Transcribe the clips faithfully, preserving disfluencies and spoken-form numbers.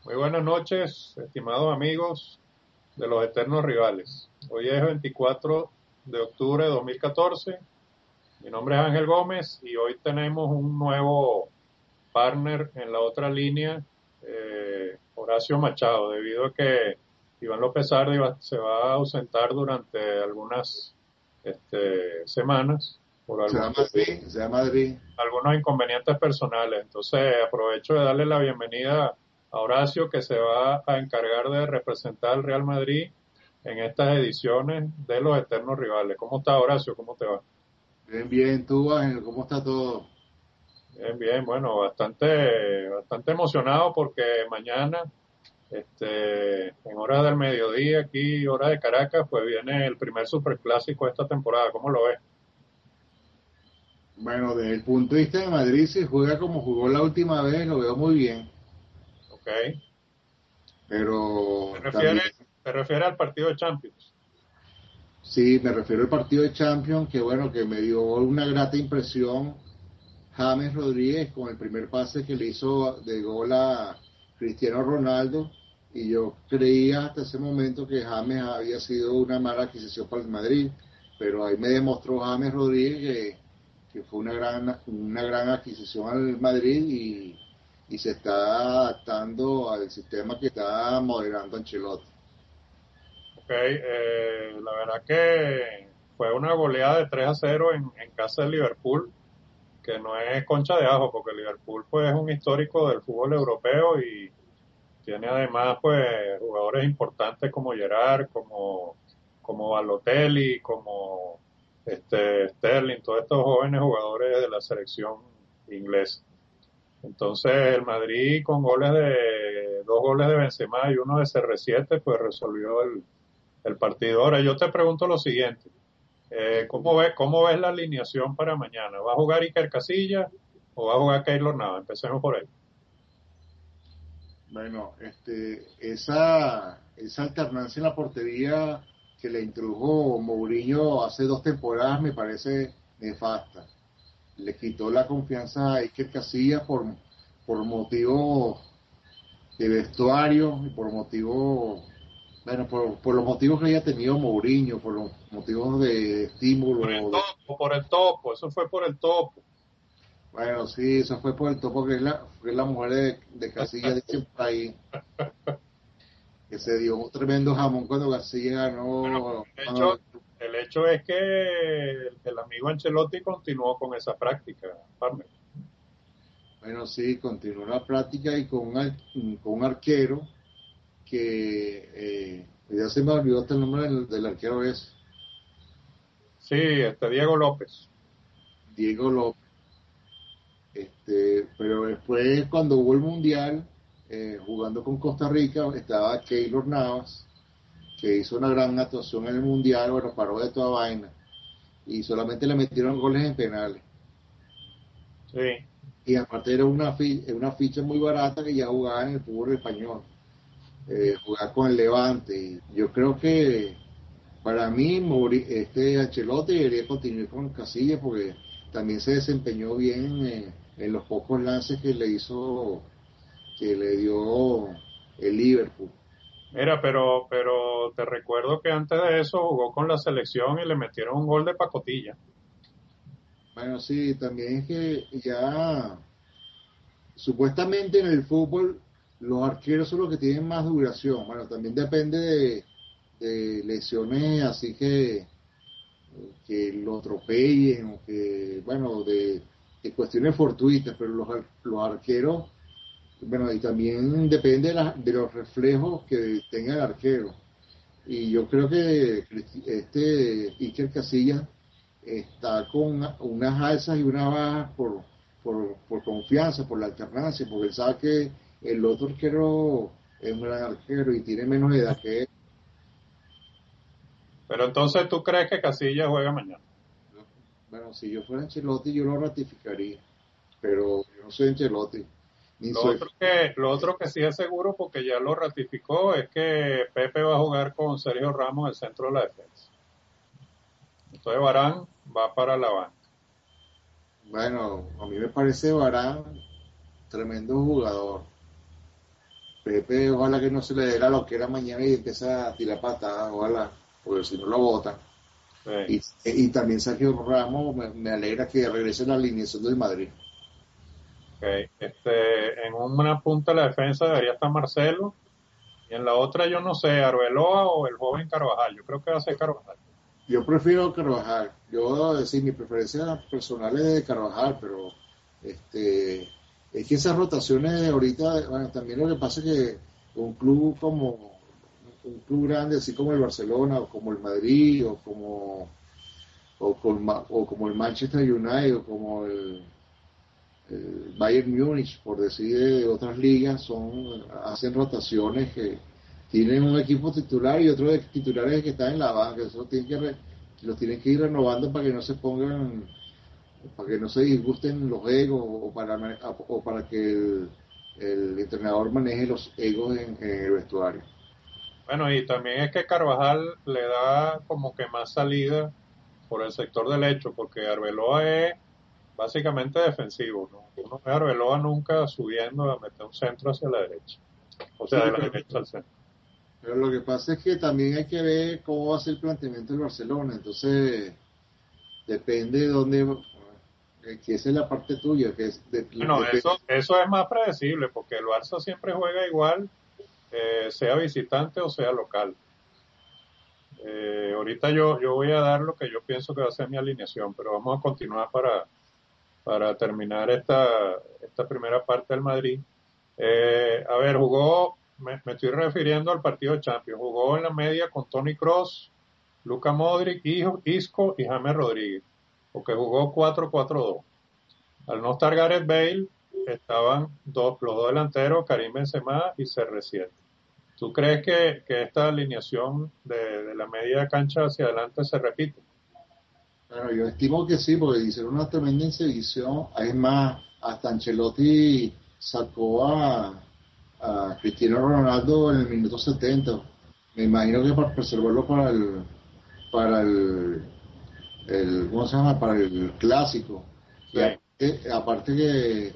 Muy buenas noches, estimados amigos de los eternos rivales. Hoy es veinticuatro de octubre de dos mil catorce. Mi nombre es Ángel Gómez y hoy tenemos un nuevo partner en la otra línea, eh, Horacio Machado, debido a que Iván López Sardi va- se va a ausentar durante algunas este, semanas por Se va a algunos, Madrid, se va a Madrid. algunos inconvenientes personales. Entonces aprovecho de darle la bienvenida a Horacio, que se va a encargar de representar al Real Madrid en estas ediciones de los eternos rivales. ¿Cómo está, Horacio? ¿Cómo te va? Bien, bien, tú, Ángel, ¿cómo está todo? Bien, bien, bueno, bastante, bastante emocionado porque mañana, este, en horas del mediodía, aquí, hora de Caracas, pues viene el primer superclásico de esta temporada. ¿Cómo lo ves? Bueno, desde el punto de vista de Madrid, si juega como jugó la última vez, lo veo muy bien, ¿Ok? ¿Te pero también, refieres, te refieres al partido de Champions? sí, me refiero al partido de Champions, que bueno, que me dio una grata impresión James Rodríguez con el primer pase que le hizo de gol a Cristiano Ronaldo, y yo creía hasta ese momento que James había sido una mala adquisición para el Madrid, pero ahí me demostró James Rodríguez que, que fue una gran, una gran adquisición al Madrid y, y se está adaptando al sistema que está moderando Ancelotti. Ok, eh, la verdad que fue una goleada de tres a cero en, en casa de Liverpool, que no es concha de ajo, porque Liverpool pues es un histórico del fútbol europeo y tiene además pues jugadores importantes como Gerrard, como, como Balotelli, como este Sterling, todos estos jóvenes jugadores de la selección inglesa. Entonces el Madrid con goles de, dos goles de Benzema y uno de C R siete pues resolvió el, el partido. Ahora yo te pregunto lo siguiente, eh, ¿cómo ves, cómo ves la alineación para mañana? ¿Va a jugar Iker Casillas o va a jugar Keylor Navas? Empecemos por ahí. Bueno, este, esa, esa alternancia en la portería que le introdujo Mourinho hace dos temporadas me parece nefasta. Le quitó la confianza a Iker Casillas por, por motivos de vestuario y por motivos, bueno, por, por los motivos que haya tenido Mourinho, por los motivos de Por el estímulo. De, topo, por el topo, eso fue por el topo. bueno, sí, eso fue por el topo que es la, fue la mujer de, de Casillas, dicen por ahí, que se dio un tremendo jamón cuando Casillas Bueno, ganó. el hecho, Cuando, el hecho es que el, el amigo Ancelotti continuó con esa práctica, Farmer. bueno, sí, continuó la práctica y con un, ar- con un arquero que eh, ya se me olvidó hasta el nombre del, del arquero, es Sí, este Diego López. Diego López. Este, pero después, cuando hubo el Mundial, eh, jugando con Costa Rica, estaba Keylor Navas, que hizo una gran actuación en el Mundial, bueno, paró de toda vaina, y solamente le metieron goles en penales. Sí. Y aparte era una, fi una ficha muy barata que ya jugaba en el fútbol español, eh, jugar con el Levante. Y yo creo que para mí, este Ancelotti debería continuar con Casillas porque también se desempeñó bien en, en los pocos lances que le hizo, que le dio el Liverpool. Mira, pero, pero te recuerdo que antes de eso jugó con la selección y le metieron un gol de pacotilla. Bueno, sí, también es que ya supuestamente en el fútbol los arqueros son los que tienen más duración. Bueno, también depende de, de lesiones así que, que lo atropellen o que, bueno, de, de cuestiones fortuitas, pero los, ar- los arqueros, bueno, y también depende de, la- de los reflejos que tenga el arquero. Y yo creo que Cristi- este Iker Casillas está con una- unas alzas y unas bajas por, por, por confianza, por la alternancia, porque él sabe que el otro arquero es un gran arquero y tiene menos edad que él. Pero entonces tú crees que Casillas juega mañana. Bueno, si yo fuera Ancelotti, yo lo ratificaría, pero yo no soy Ancelotti, ni Lo soy. otro que, lo otro que sí es seguro, porque ya lo ratificó, es que Pepe va a jugar con Sergio Ramos el centro de la defensa. Entonces Barán va para la banca. Bueno, a mí me parece Varane tremendo jugador. Pepe, ojalá que no se le dé la loquera mañana y empiece a tirar patadas, ojalá, porque si no lo botan. Sí. Y, y también Sergio Ramos, me, me alegra que regrese a la alineación del Madrid. Okay. Este, en una punta de la defensa debería estar Marcelo y en la otra yo no sé, Arbeloa o el joven Carvajal. Yo creo que va a ser Carvajal. Yo prefiero Carvajal. Yo debo decir, mi preferencia personal es de Carvajal, pero este es que esas rotaciones ahorita, bueno, también lo que pasa es que un club como un club grande, así como el Barcelona o como el Madrid o como o, con, o como el Manchester United o como el, el Bayern Múnich, por decir de otras ligas, son hacen rotaciones que tienen un equipo titular y otros titulares que están en la banca. Eso tienen que re, los tienen que ir renovando para que no se pongan, para que no se disgusten los egos o para, o para que el, el entrenador maneje los egos en, en el vestuario. Bueno, y también es que Carvajal le da como que más salida por el sector derecho, porque Arbeloa es básicamente defensivo, ¿no? Uno ve a Arbeloa nunca subiendo a meter un centro hacia la derecha, o sea, Sí, de la pero, derecha al centro. pero lo que pasa es que también hay que ver cómo va a ser el planteamiento del Barcelona. Entonces, depende de dónde, eh, que esa es la parte tuya, que es de, Bueno, depende. eso, eso es más predecible, porque el Barça siempre juega igual, eh, sea visitante o sea local. Eh, ahorita yo, yo voy a dar lo que yo pienso que va a ser mi alineación, pero vamos a continuar para, para terminar esta, esta primera parte del Madrid. Eh, a ver, jugó, me, me, estoy refiriendo al partido de Champions, jugó en la media con Toni Kroos, Luka Modric, Isco y James Rodríguez, porque jugó cuatro cuatro dos. Al no estar Gareth Bale, estaban dos, los dos delanteros, Karim Benzema y C R siete. ¿Tú crees que, que esta alineación de, de la media cancha hacia adelante se repite? Bueno, yo estimo que sí, porque hicieron una tremenda exhibición. Es más, hasta Ancelotti sacó a, a Cristiano Ronaldo en el minuto setenta. Me imagino que para preservarlo para el, para el, el ¿cómo se llama? Para el clásico. Sí. Y aparte, aparte que,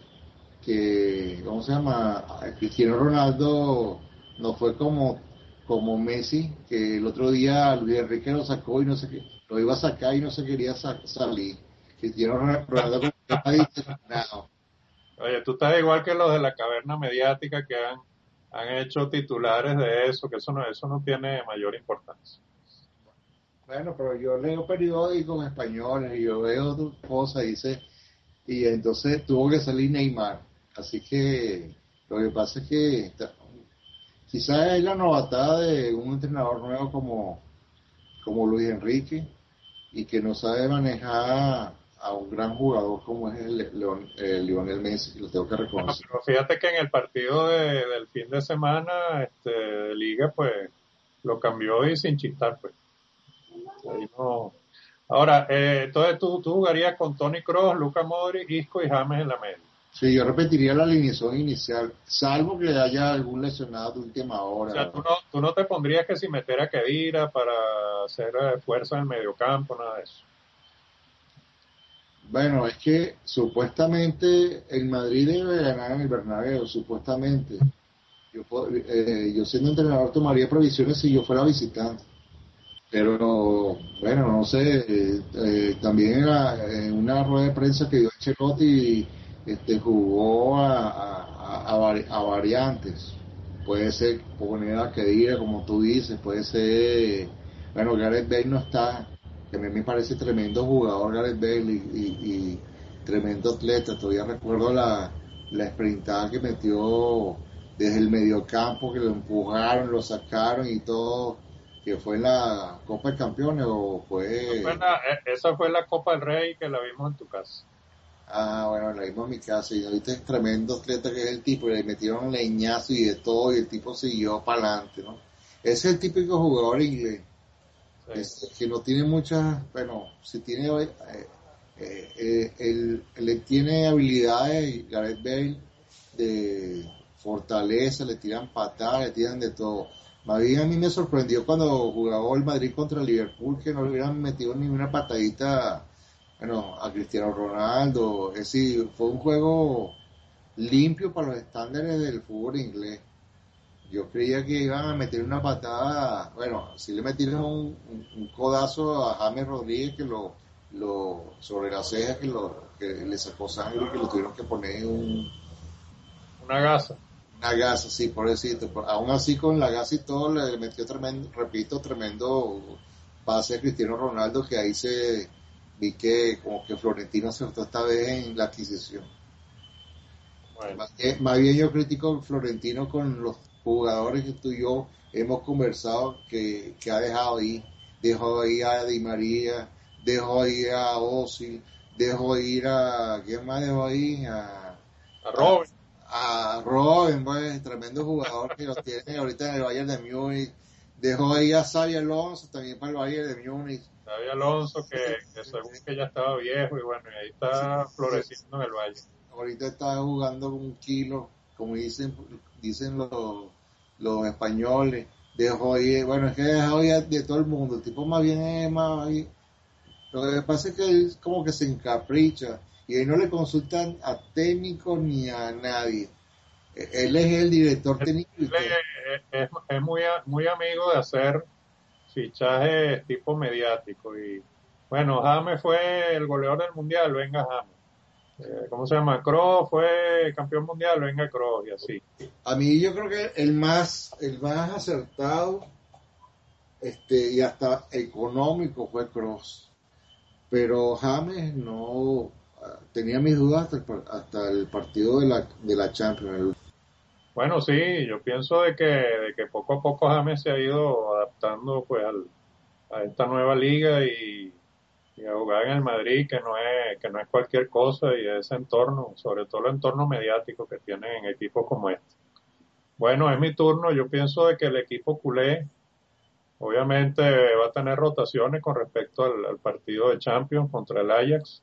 que, ¿cómo se llama? Cristiano Ronaldo no fue como, como Messi, que el otro día Luis Enrique lo sacó y no sé qué, lo iba a sacar y no se quería sa- salir. Cristiano Ronaldo como que está disciplinado. Oye, tú estás igual que los de la caverna mediática que han, han hecho titulares de eso, que eso no, eso no tiene mayor importancia. Bueno, pero yo leo periódicos españoles y yo veo tus cosas y dice, y entonces tuvo que salir Neymar. Así que lo que pasa es que está- quizás es la novatada de un entrenador nuevo como, como Luis Enrique y que no sabe manejar a un gran jugador como es el Leon, el Lionel Messi, lo tengo que Bueno, reconocer. pero fíjate que en el partido de, del fin de semana este, de liga, pues lo cambió y sin chistar, pues. Ahí no. Ahora, eh, entonces tú, tú jugarías con Toni Kroos, Luka Modric, Isco y James en la media. Sí, yo repetiría la alineación inicial, salvo que haya algún lesionado de última O sea, hora. tú no, tú no te pondrías que si meter a Kedira para hacer eh, fuerza en el mediocampo, nada de eso. Bueno, es que supuestamente el Madrid debe ganar en el Bernabéu, supuestamente. Yo, eh, yo siendo entrenador tomaría previsiones si yo fuera visitante. Pero bueno, no sé, eh, eh, también era, en una rueda de prensa que dio Ancelotti, este, jugó a, a, a, vari- a variantes. Puede ser poner a Kedira, como tú dices, puede ser, bueno, Gareth Bale no está, que a mí me parece tremendo jugador Gareth Bale y, y- y tremendo atleta. Todavía recuerdo la, la sprintada que metió desde el mediocampo, que lo empujaron, lo sacaron y todo, que fue en la Copa de Campeones o Esa fue fue, la, eh, esa fue la Copa del Rey que la vimos en tu casa. ah, bueno, la misma en mi casa y ahorita es tremendo atleta que es el tipo, y le metieron leñazo y de todo y el tipo siguió para adelante, ¿no? Ese es el típico jugador inglés, que, Sí. que no tiene muchas, bueno, si tiene, eh, eh, eh, él, él tiene habilidades, Gareth Bale, de fortaleza, le tiran patadas, le tiran de todo. Más bien a mí me sorprendió cuando jugaba el Madrid contra el Liverpool que no le hubieran metido ni una patadita, bueno, a Cristiano Ronaldo. Es decir, fue un juego limpio para los estándares del fútbol inglés. Yo creía que iban a meter una patada, bueno, si le metieron un, un, un codazo a James Rodríguez que lo, lo sobre la ceja que lo que le sacó sangre y que lo tuvieron que poner un, Una gasa. una gasa, sí, pobrecito. Pero aún así con la gasa y todo le metió tremendo, repito, tremendo pase a Cristiano Ronaldo que ahí se vi que como que Florentino acertó esta vez en la adquisición. Bueno, Más, eh, más bien yo critico a Florentino con los jugadores que tú y yo hemos conversado que, que ha dejado ahí. Dejó ir a Di María, dejó ir a Ozil, dejó ir a... ¿Quién más dejó ahí? A, a a, Robin, a Robin, pues, tremendo jugador que lo tiene ahorita en el Bayern de Múnich. Dejó ahí a Xabi Alonso también para el Bayern de Múnich. Xabi Alonso, que, que según que ya estaba viejo, y bueno, y ahí está floreciendo en el Valle. Ahorita está jugando un kilo, como dicen dicen los, los españoles. Dejó ir, bueno, es que dejó ir de todo el mundo. El tipo más bien es más ahí. Lo que pasa es que él como que se encapricha y ahí no le consultan a técnicos ni a nadie. Él es el director Él técnico y todo. es, es- es muy, a- muy amigo de hacer fichajes tipo mediático. Y bueno, James fue el goleador del mundial, venga James. Eh, ¿cómo se llama? Kroos fue campeón mundial, venga Kroos, y así. A mí yo creo que el más, el más acertado este, y hasta económico fue Cross. Pero James no ah, tenía mis dudas hasta el, par- hasta el partido de la, de la Champions. Bueno, sí, yo pienso de que, de que poco a poco James se ha ido adaptando pues al, a esta nueva liga y, y a jugar en el Madrid, que no es, que no es cualquier cosa, y ese entorno, sobre todo el entorno mediático que tienen equipos como este. Bueno, es mi turno. Yo pienso de que el equipo culé obviamente va a tener rotaciones con respecto al, al partido de Champions contra el Ajax.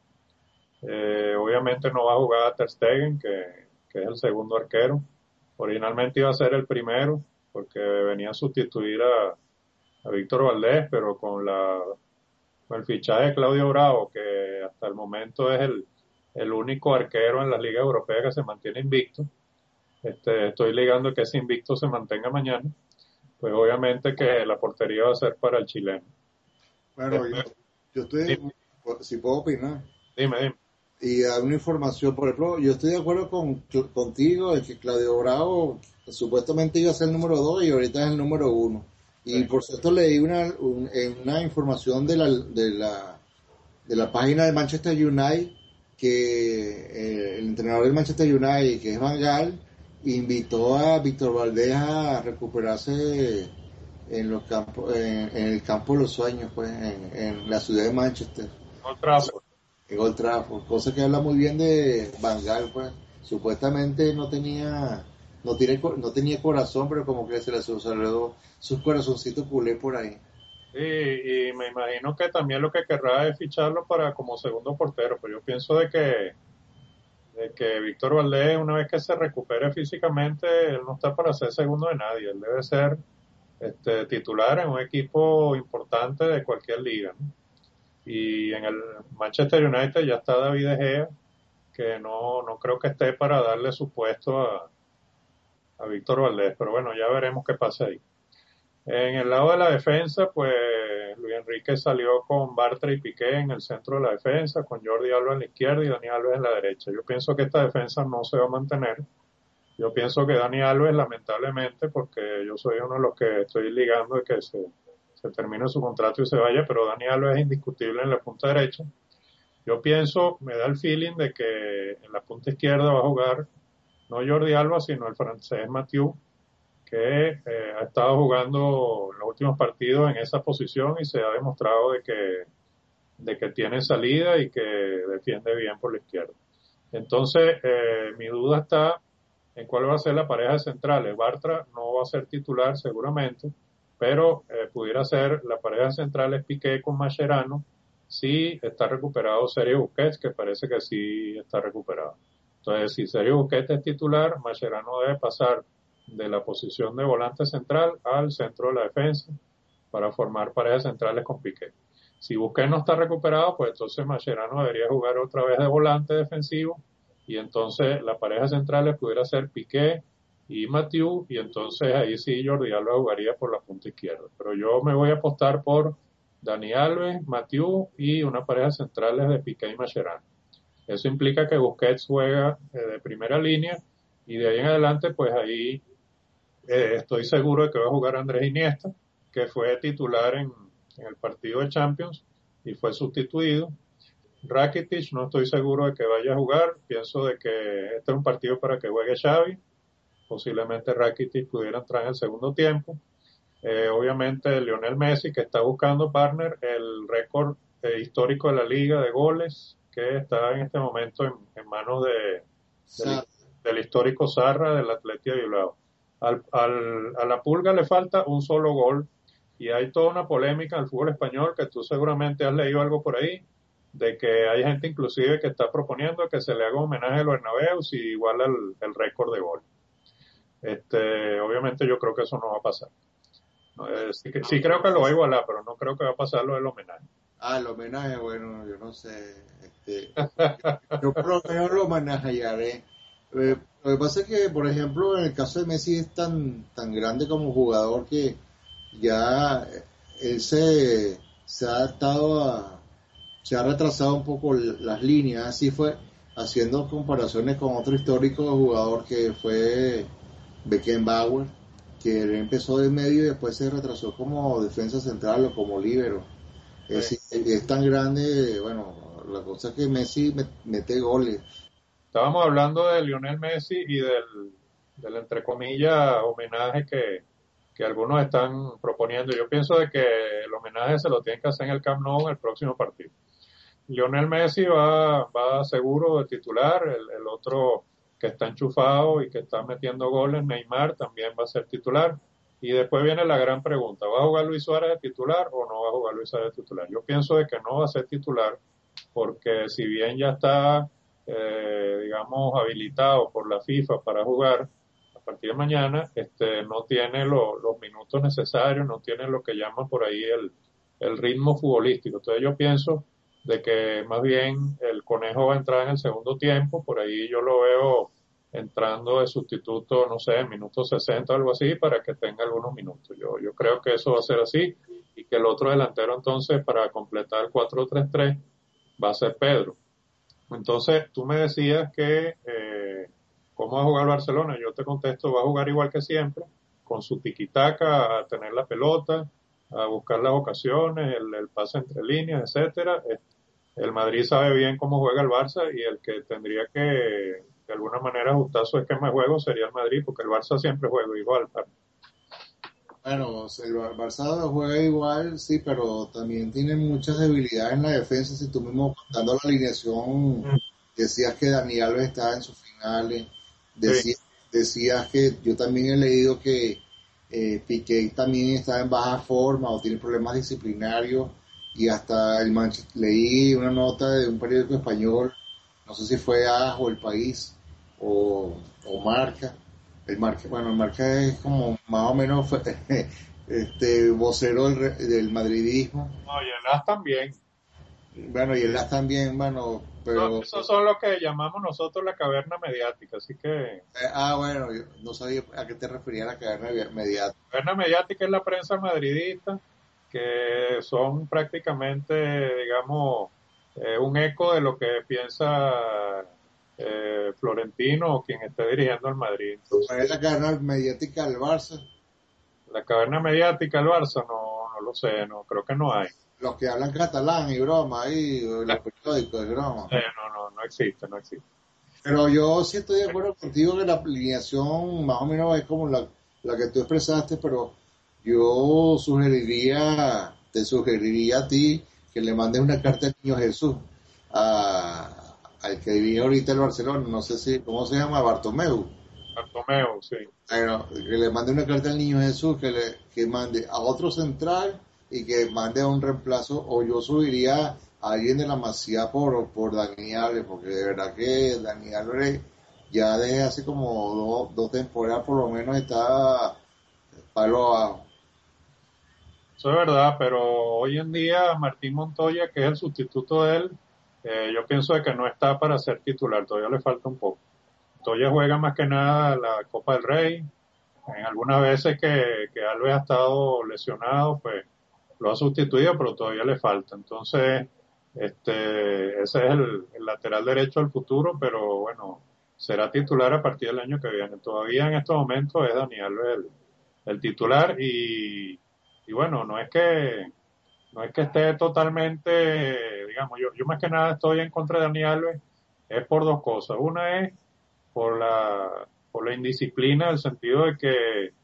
Eh, obviamente no va a jugar Ter Stegen, que, que es el segundo arquero. Originalmente iba a ser el primero, porque venía a sustituir a, a Víctor Valdés, pero con la con el fichaje de Claudio Bravo, que hasta el momento es el, el único arquero en la Liga Europea que se mantiene invicto. Este, estoy ligando que ese invicto se mantenga mañana. Pues obviamente que la portería va a ser para el chileno. Bueno, yo, Después, yo dime, estoy, si puedo opinar, dime, dime. y dar una información, por ejemplo, yo estoy de acuerdo con, contigo en que Claudio Bravo supuestamente iba a ser el número dos y ahorita es el número uno. Sí, Y por cierto leí una, un- en una información de la, de la, de la página de Manchester United que eh, el entrenador del Manchester United, que es Van Gaal, invitó a Víctor Valdés a recuperarse en los campos, en, en el campo de los sueños, pues, en, en la ciudad de Manchester, Old Trafford. en Old Trafford, cosa que habla muy bien de Van Gaal, pues, supuestamente no tenía, no tiene, co- no tenía corazón, pero como que se le sucedió sus corazoncitos culé por ahí. Sí, y me imagino que también lo que querrá es ficharlo para como segundo portero, pero yo pienso de que, de que Víctor Valdés, una vez que se recupere físicamente, él no está para ser segundo de nadie, él debe ser este, titular en un equipo importante de cualquier liga, ¿no? Y en el Manchester United ya está David De Gea, que no, no creo que esté para darle su puesto a, a Víctor Valdés, pero bueno, ya veremos qué pasa ahí. En el lado de la defensa, pues Luis Enrique salió con Bartra y Piqué en el centro de la defensa, con Jordi Alba en la izquierda y Dani Alves en la derecha. Yo pienso que esta defensa no se va a mantener. Yo pienso que Dani Alves, lamentablemente, porque yo soy uno de los que estoy ligando de que se, se termine su contrato y se vaya, pero Dani Alves es indiscutible en la punta derecha. Yo pienso, me da el feeling de que en la punta izquierda va a jugar no Jordi Alba, sino el francés Mathieu, que eh, ha estado jugando en los últimos partidos en esa posición y se ha demostrado de que, de que tiene salida y que defiende bien por la izquierda. Entonces, eh, mi duda está en cuál va a ser la pareja de centrales. Bartra no va a ser titular seguramente, pero eh, pudiera ser la pareja de centrales Piqué con Mascherano si está recuperado Sergio Busquets, que parece que sí está recuperado. Entonces, si Sergio Busquets es titular, Mascherano debe pasar de la posición de volante central al centro de la defensa para formar parejas centrales con Piqué. Si Busquets no está recuperado, pues entonces Mascherano debería jugar otra vez de volante defensivo y entonces la pareja central pudiera ser Piqué, y Mathieu, y entonces ahí sí Jordi Alba jugaría por la punta izquierda. Pero yo me voy a apostar por Dani Alves, Mathieu y una pareja centrales de Piqué y Mascherano. Eso implica que Busquets juega eh, de primera línea y de ahí en adelante pues ahí eh, estoy seguro de que va a jugar Andrés Iniesta, que fue titular en, en el partido de Champions y fue sustituido. Rakitic no estoy seguro de que vaya a jugar, pienso de que este es un partido para que juegue Xavi, posiblemente Rakitic pudiera entrar en el segundo tiempo. Eh, obviamente Lionel Messi, que está buscando partner, el récord eh, histórico de la liga de goles, que está en este momento en, en manos de, del, Sa- del histórico Zarra del Athletic de Bilbao. Al, al, a la Pulga le falta un solo gol y hay toda una polémica en el fútbol español que tú seguramente has leído algo por ahí, de que hay gente inclusive que está proponiendo que se le haga un homenaje a los Bernabéu si iguala el, el récord de gol. Este, obviamente yo creo que eso no va a pasar. No, eh, sí, que- sí creo que lo va a igualar, pero no creo que va a pasar lo del homenaje. Ah, el homenaje, bueno, yo no sé. Este, yo por lo menos lo homenajearé. Eh, lo que pasa es que, por ejemplo, en el caso de Messi es tan, tan grande como jugador que ya eh, él se, se ha adaptado a, se ha retrasado un poco l- las líneas, así fue, haciendo comparaciones con otro histórico jugador que fue Beckenbauer, que él empezó de medio y después se retrasó como defensa central o como líbero. Es, Sí. decir, es tan grande, bueno, la cosa es que Messi met- mete goles. Estábamos hablando de Lionel Messi y del, del entre comillas, homenaje que, que algunos están proponiendo. Yo pienso de que el homenaje se lo tienen que hacer en el Camp Nou en el próximo partido. Lionel Messi va, va seguro de titular, el, el otro que está enchufado y que está metiendo goles, Neymar, también va a ser titular. Y después viene la gran pregunta, ¿va a jugar Luis Suárez de titular o no va a jugar Luis Suárez de titular? Yo pienso de que no va a ser titular porque si bien ya está, eh, digamos, habilitado por la FIFA para jugar a partir de mañana, este, no tiene lo- los minutos necesarios, no tiene lo que llaman por ahí el, el ritmo futbolístico. Entonces yo pienso de que más bien el Conejo va a entrar en el segundo tiempo, por ahí yo lo veo entrando de sustituto, no sé, en minutos sesenta o algo así, para que tenga algunos minutos. Yo, yo creo que eso va a ser así y que el otro delantero entonces para completar el cuatro tres tres va a ser Pedro. Entonces, tú me decías que eh, cómo va a jugar Barcelona. Yo te contesto, va a jugar igual que siempre, con su tiquitaca, a tener la pelota, a buscar las ocasiones, el, el pase entre líneas, etcétera. El Madrid sabe bien cómo juega el Barça y el que tendría que de alguna manera ajustar su esquema de juego sería el Madrid, porque el Barça siempre juega igual. Bueno, el Bar- Barça juega igual, sí, pero también tiene muchas debilidades en la defensa. Si tú mismo contando la alineación, decías que Dani Alves estaba en sus finales, Sí, decías, decías que yo también he leído que eh, Piqué también está en baja forma o tiene problemas disciplinarios y hasta el Manche- leí una nota de un periódico español, no sé si fue A o El País o, o Marca. El Marca, bueno, el Marca es como más o menos fue- este vocero del, re- del madridismo. no, y el As también. Bueno, y el As también, bueno, So- pero Esos son lo que llamamos nosotros la caverna mediática, así que Eh, ah, bueno, yo no sabía a qué te refería la cadena mediática. caverna mediática es la prensa madridista, que son prácticamente, digamos, eh, un eco de lo que piensa eh, Florentino o quien esté dirigiendo el Madrid. Entonces, ¿Cuál es la cadena mediática del Barça? la caverna mediática del Barça, no, no lo sé, no creo que no hay. Los que hablan catalán y broma ahí, los periódicos y broma. Eh, no, no, no existe, no existe. Pero yo sí estoy de acuerdo contigo que la alineación más o menos es como la, la que tú expresaste, pero yo sugeriría, te sugeriría a ti que le mandes una carta al niño Jesús, a, al que dirige ahorita el Barcelona, no sé si, ¿cómo se llama? Bartomeu. Bartomeu, sí. Bueno, que le mande una carta al niño Jesús, que le que mande a otro central y que mande a un reemplazo, o yo subiría a alguien de la Masía por, por Dani Alves, porque de verdad que Dani Alves ya desde hace como dos, dos temporadas por lo menos está palo abajo. Eso es verdad, pero hoy en día Martín Montoya, que es el sustituto de él, eh, yo pienso de que no está para ser titular, todavía le falta un poco. Montoya juega más que nada la Copa del Rey. En algunas veces que, que Alves ha estado lesionado, pues lo ha sustituido, pero todavía le falta. Entonces, este, ese es el, el lateral derecho del futuro, pero bueno, será titular a partir del año que viene. Todavía en estos momentos es Dani Alves el, el titular y, y bueno, no es que no es que esté totalmente, digamos, yo, yo más que nada estoy en contra de Dani Alves, es por dos cosas. Una es por la, por la indisciplina, en el sentido de que es,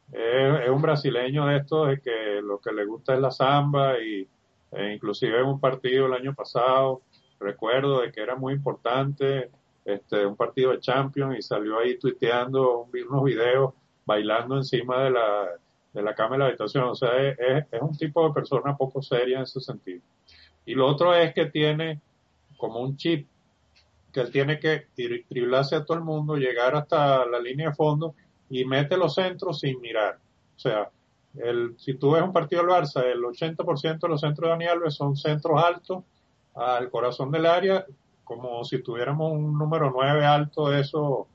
es un brasileño de estos, de que lo que le gusta es la samba y e inclusive en un partido el año pasado, recuerdo de que era muy importante, este, un partido de Champions y salió ahí tuiteando un- unos videos bailando encima de la, de la cama de la habitación. O sea, es, es, es un tipo de persona poco seria en ese sentido. Y lo otro es que tiene como un chip que él tiene que tri- driblarse a todo el mundo, llegar hasta la línea de fondo y mete los centros sin mirar. O sea, el, si tú ves un partido del Barça, el ochenta por ciento de los centros de Dani Alves son centros altos al corazón del área, como si tuviéramos un número nueve alto de eso,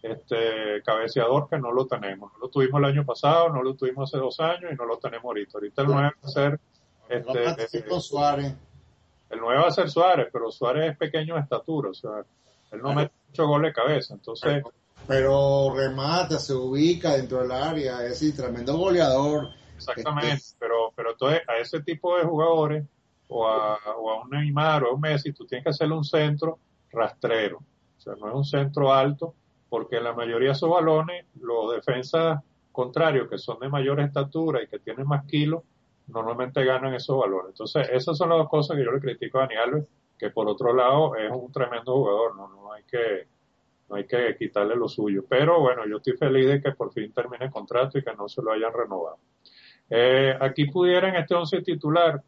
este, cabeceador, que no lo tenemos. No lo tuvimos el año pasado, no lo tuvimos hace dos años y no lo tenemos ahorita. Ahorita el nueve va a ser, este, Con Suárez. el nueve va a ser Suárez, pero Suárez es pequeño de estatura, o sea, él no Claro, mete mucho gol de cabeza, entonces, pero, pero remata, se ubica dentro del área, es decir, tremendo goleador. Este, exactamente, pero, pero entonces a ese tipo de jugadores, o a, o a un Neymar o a un Messi, tú tienes que hacerle un centro rastrero, o sea, no es un centro alto, porque la mayoría de esos balones, los defensas contrarios, que son de mayor estatura y que tienen más kilos, normalmente ganan esos balones. Entonces, esas son las dos cosas que yo le critico a Dani Alves, que por otro lado es un tremendo jugador, no, no hay que, no hay que quitarle lo suyo. Pero bueno, yo estoy feliz de que por fin termine el contrato y que no se lo hayan renovado. Eh, aquí pudiera en este once titular,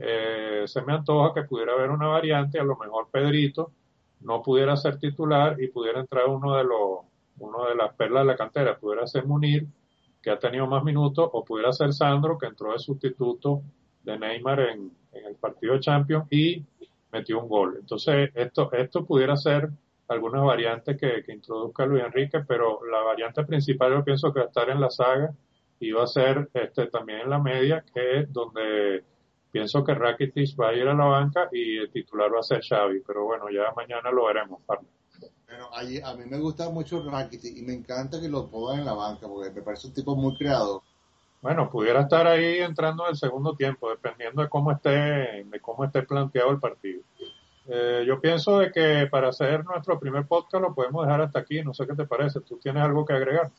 eh, se me antoja que pudiera haber una variante, a lo mejor Pedrito no pudiera ser titular y pudiera entrar uno de los, uno de las perlas de la cantera, pudiera ser Munir, que ha tenido más minutos, o pudiera ser Sandro, que entró de sustituto de Neymar en, en el partido de Champions y metió un gol. Entonces, esto, esto pudiera ser algunas variantes que, que introduzca Luis Enrique, pero la variante principal yo pienso que va a estar en la saga y va a ser este, también en la media, que es donde pienso que Rakitic va a ir a la banca y el titular va a ser Xavi, pero bueno, ya mañana lo veremos, Pablo. Bueno, allí- a mí me gusta mucho Rakitic y me encanta que lo pongan en la banca porque me parece un tipo muy creador. Bueno, pudiera estar ahí entrando en el segundo tiempo, dependiendo de cómo esté, de cómo esté planteado el partido. Eh, yo pienso de que para hacer nuestro primer podcast lo podemos dejar hasta aquí, no sé qué te parece, ¿tú tienes algo que agregar?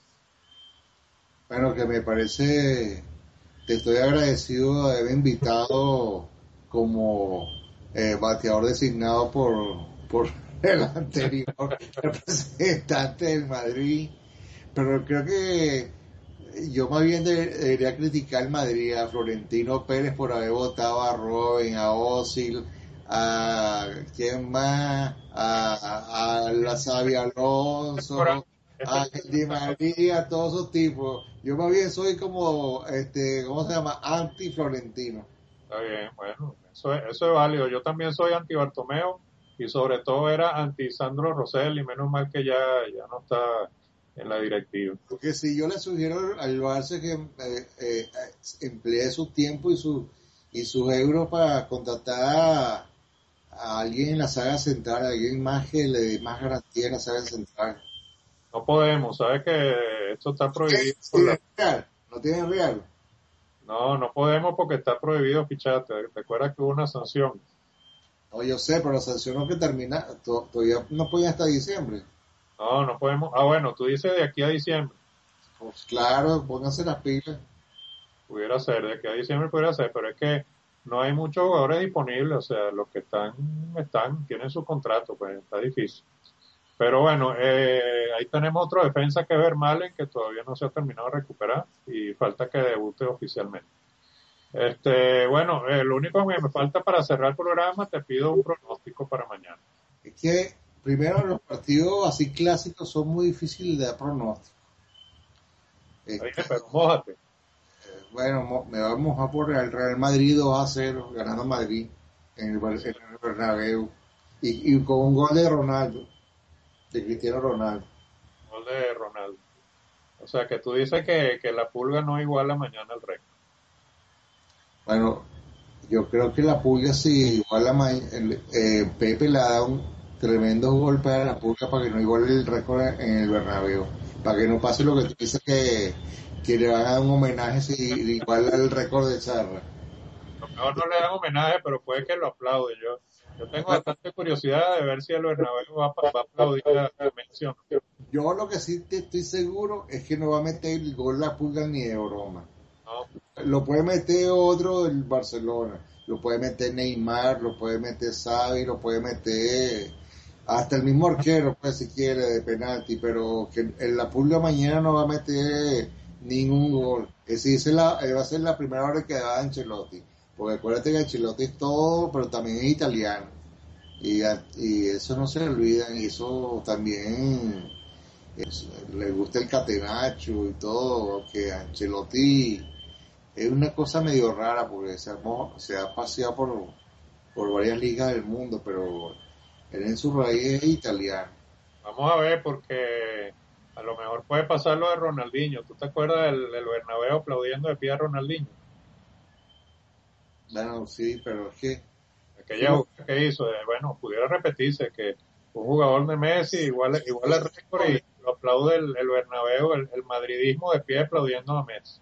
Bueno, que me parece, te estoy agradecido de haber invitado como eh, bateador designado por, por el anterior representante del Madrid, pero creo que yo más bien de- debería criticar al Madrid, a Florentino Pérez por haber votado a Robin, a Osil, a quién más, a, a, a la Xabi Temporada, Alonso, esta a Di temporada, María, a todos esos tipos. Yo más bien soy como, este, ¿cómo se llama? Anti-Florentino. está bien, bueno, eso es, eso es válido. Yo también soy anti Bartomeo y sobre todo era anti Sandro Rosell y menos mal que ya, ya no está en la directiva. Porque si yo le sugiero al Barça que eh, eh, emplee su tiempo y, su, y sus euros para contratar a, a alguien en la saga central, a alguien más que le dé más garantía en la saga central. No podemos, ¿sabes que esto está prohibido por la... ¿Tienen real? ¿No tienen real? No, no podemos porque está prohibido fichar. ¿Te recuerdas que hubo una sanción? No, yo sé, pero sancionó que termina, to- todavía no podía hasta diciembre. No, no podemos. Ah, bueno, tú dices de aquí a diciembre. Pues claro, pónganse las pilas. Pudiera ser, de aquí a diciembre pudiera ser, pero es que no hay muchos jugadores disponibles. O sea, los que están, están, tienen su contrato, pues está difícil. Pero bueno, eh, ahí tenemos otro defensa que ver Malen, que todavía no se ha terminado de recuperar y falta que debute oficialmente. Este, bueno, eh, lo único que me falta para cerrar el programa, te pido un pronóstico para mañana. Es que primero los partidos así clásicos son muy difíciles de dar pronóstico. Oye, Este, pero mójate. bueno, mo- me voy a mojar por el Real Madrid dos a cero, ganando Madrid en el, Ber- en el Bernabéu. Y, y con un gol de Ronaldo, de Cristiano Ronaldo. gol de Ronaldo. O sea que tú dices que, que la Pulga no iguala mañana el récord. Bueno, yo creo que la Pulga sí, igual la ma- el- eh, Pepe le da un tremendo golpe a la Pulga para que no iguale el récord en el Bernabéu, para que no pase lo que tú dices que, que le van a dar un homenaje si igual el récord de Charra. A lo mejor no le dan homenaje, pero puede que lo aplauden. Yo, yo tengo bastante curiosidad de ver si el Bernabéu va, a pa- va a aplaudir a, a Messi o no. Yo lo que sí te estoy seguro es que no va a meter el gol la Pulga ni de broma. No, Lo puede meter otro del Barcelona, lo puede meter Neymar, lo puede meter Xavi, lo puede meter hasta el mismo arquero, pues si quiere, de penalti, pero que en la Pulga mañana no va a meter ningún gol. Es decir, esa es la- eh, va a ser la primera hora que da Ancelotti, porque acuérdate que Ancelotti es todo, pero también es italiano, y, a- y eso no se le olvida, y eso también es- le gusta el catenacho y todo, que Ancelotti es una cosa medio rara porque se, armó- se ha paseado por, por varias ligas del mundo, pero él en su raíz es italiano. vamos a ver porque a lo mejor puede pasar lo de Ronaldinho. ¿Tú te acuerdas del, del Bernabéu aplaudiendo de pie a Ronaldinho? Bueno, sí, pero es que eso Aquella lo, jugada que hizo, de, bueno, pudiera repetirse que un jugador de Messi igual, igual el récord y lo aplaude el, el Bernabéu, el, el madridismo de pie aplaudiendo a Messi.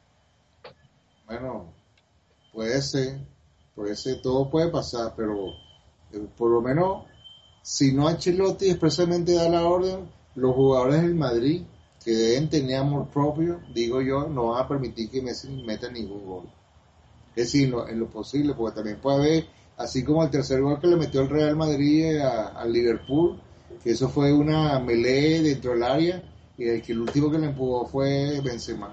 bueno, puede ser, puede ser, todo puede pasar, pero eh, por lo menos si no Ancelotti expresamente da la orden, los jugadores del Madrid que deben tener amor propio, digo yo, no van a permitir que Messi meta ningún gol. Es decir, en lo, en lo posible, porque también puede haber, así como el tercer gol que le metió el Real Madrid a- al Liverpool, que eso fue una melee dentro del área, y el que el último que le empujó fue Benzema.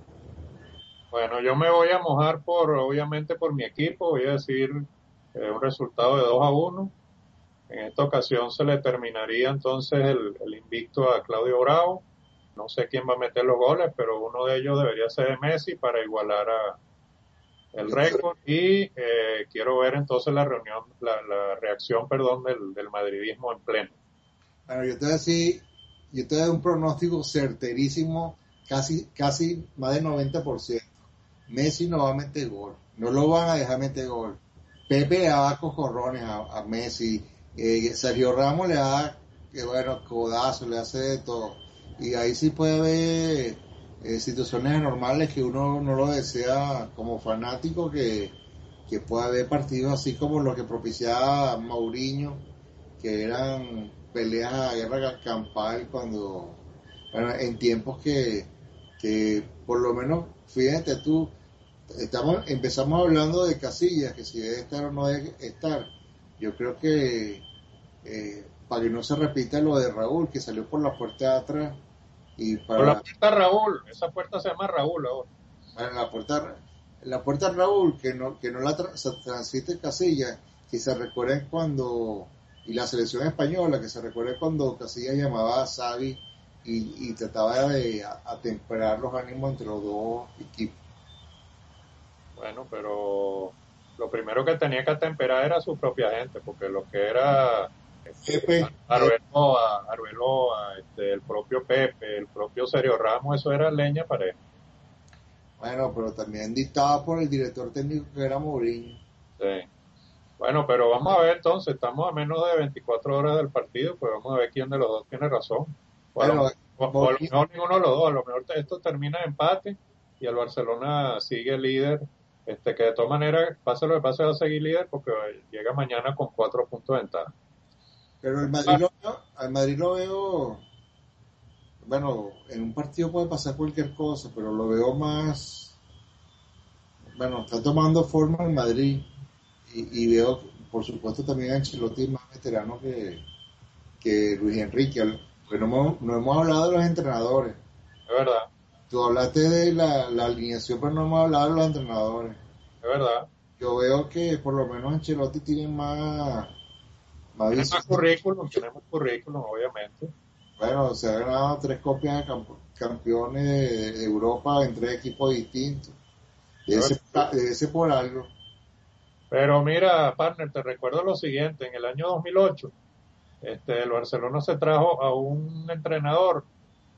Bueno, yo me voy a mojar por, obviamente, por mi equipo, voy a decir eh, un resultado de dos a uno. En esta ocasión se le terminaría entonces el, el invicto a Claudio Bravo. No sé quién va a meter los goles, pero uno de ellos debería ser de Messi para igualar a, el Yo, récord y eh, quiero ver entonces la reunión, la, la reacción, perdón, del, del madridismo en pleno. bueno, yo te voy a decir, yo te voy a dar un pronóstico certerísimo, casi, casi más del noventa por ciento. Messi no va a meter gol, no lo van a dejar meter gol. Pepe le da cocorrones a, a Messi, eh, Sergio Ramos le da, que bueno, codazo, le hace de todo. Y ahí sí puede haber eh, situaciones anormales que uno no lo desea como fanático, que, que puede haber partidos así como los que propiciaba Mourinho, que eran peleas a guerra campal cuando, bueno, en tiempos que, que por lo menos, fíjate tú, estamos, empezamos hablando de Casillas, que si debe estar o no debe estar. Yo creo que eh, para que no se repita lo de Raúl, que salió por la puerta de atrás y Por la para, puerta Raúl, esa puerta se llama Raúl ahora. para la puerta la puerta Raúl, que no, que no la tra se transite Casillas, que se recuerden cuando, y la selección española, que se recuerde cuando Casillas llamaba a Xavi y, y trataba de atemperar los ánimos entre los dos equipos. Bueno, pero lo primero que tenía que atemperar era su propia gente, porque lo que era este, Pepe, eh, Arbeloa, Arbeloa, este, el propio Pepe, el propio Sergio Ramos, eso era leña pareja. bueno, pero también dictaba por el director técnico que era Mourinho. Sí. Bueno, pero vamos a ver entonces, estamos a menos de veinticuatro horas del partido, pues vamos a ver quién de los dos tiene razón. O a lo, Bueno, o, o a lo Mourinho, mejor ninguno de los dos, a lo mejor esto termina en empate y el Barcelona sigue líder, este que de todas maneras, pase lo que pase, va a seguir líder porque llega mañana con cuatro puntos de ventaja. pero el Madrid lo veo, al Madrid lo veo, bueno, en un partido puede pasar cualquier cosa, pero lo veo más, bueno, está tomando forma el Madrid y, y veo, por supuesto, también a Ancelotti más veterano que, que Luis Enrique, porque no hemos, no hemos hablado de los entrenadores. Es verdad, Tú hablaste de la, la alineación, pero no hemos hablado de los entrenadores. es verdad. Yo veo que por lo menos Ancelotti tiene más, más Tiene visión. más currículum, tiene más currículum, obviamente. Bueno, se ha ganado tres copias de camp- campeones de, de Europa en tres equipos distintos. Es Debe ser, verdad. debe ser por algo. Pero mira, partner, te recuerdo lo siguiente, en el año dos mil ocho, este, el Barcelona se trajo a un entrenador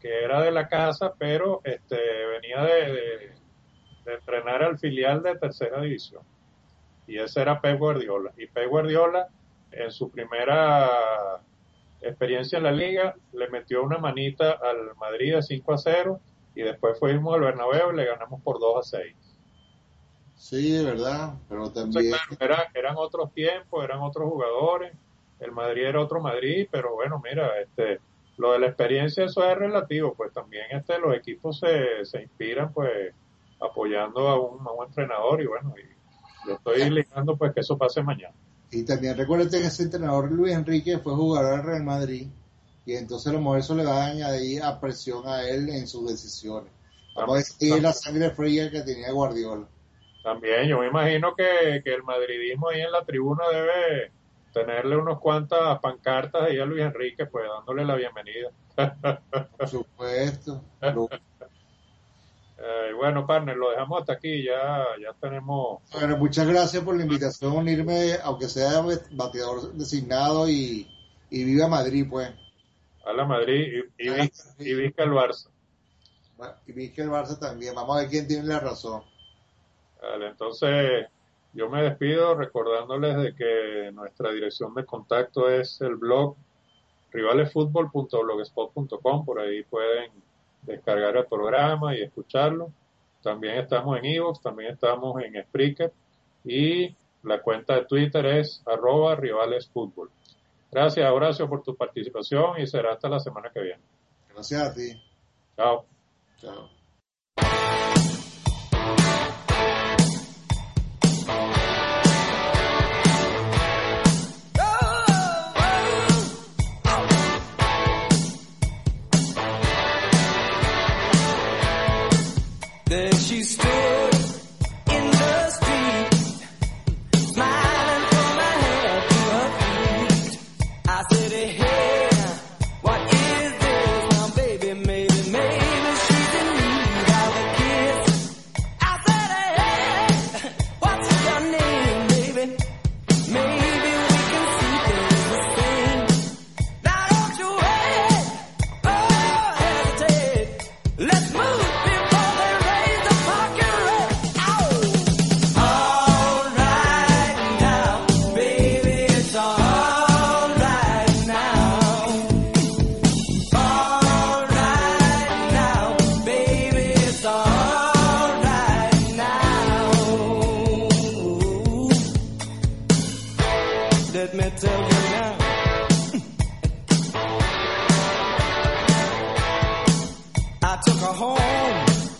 que era de la casa, pero este venía de, de, de entrenar al filial de tercera división. Y ese era Pep Guardiola. Y Pep Guardiola, en su primera experiencia en la liga, le metió una manita al Madrid de cinco a cero y después fuimos al Bernabéu y le ganamos por dos a seis. Sí, de verdad, pero también... Entonces, claro, era, eran otros tiempos, eran otros jugadores, el Madrid era otro Madrid, pero bueno, mira, este, lo de la experiencia eso es relativo, pues también este, los equipos se, se inspiran pues apoyando a un, a un entrenador y bueno, y yo estoy ligando pues que eso pase mañana. Y también recuérdate que ese entrenador Luis Enrique fue jugador del Real Madrid y entonces a lo mejor eso le va a añadir a presión a él en sus decisiones. Vamos a decir la sangre fría que tenía Guardiola. También, yo me imagino que, que el madridismo ahí en la tribuna debe tenerle unos cuantas pancartas ahí a Luis Enrique, pues dándole la bienvenida. Por supuesto. Eh, bueno, partner, lo dejamos hasta aquí, ya, ya tenemos... Bueno, muchas gracias por la invitación a unirme, aunque sea bateador designado y, y viva Madrid, pues. A la Madrid y, y, A Vizca, Madrid. y Vizca el Barça. Y Vizca el Barça también, vamos a ver quién tiene la razón. Vale, entonces yo me despido recordándoles de que nuestra dirección de contacto es el blog rivalesfutbol punto blogspot punto com, por ahí pueden descargar el programa y escucharlo. También estamos en iVoox, también estamos en Spreaker y la cuenta de Twitter es arroba rivalesfutbol. Gracias, Horacio, por tu participación y será hasta la semana que viene. Gracias a ti. Chao. Chao. There she stood in the street, smiling from her head to her feet. I said, hey, what is this? Now, baby, maybe, maybe she's in need of a kiss. I said, hey, what's your name, baby? Maybe we can see things the same. Now, don't you wait, oh, hesitate. Let's move. Let me tell you now. I took her home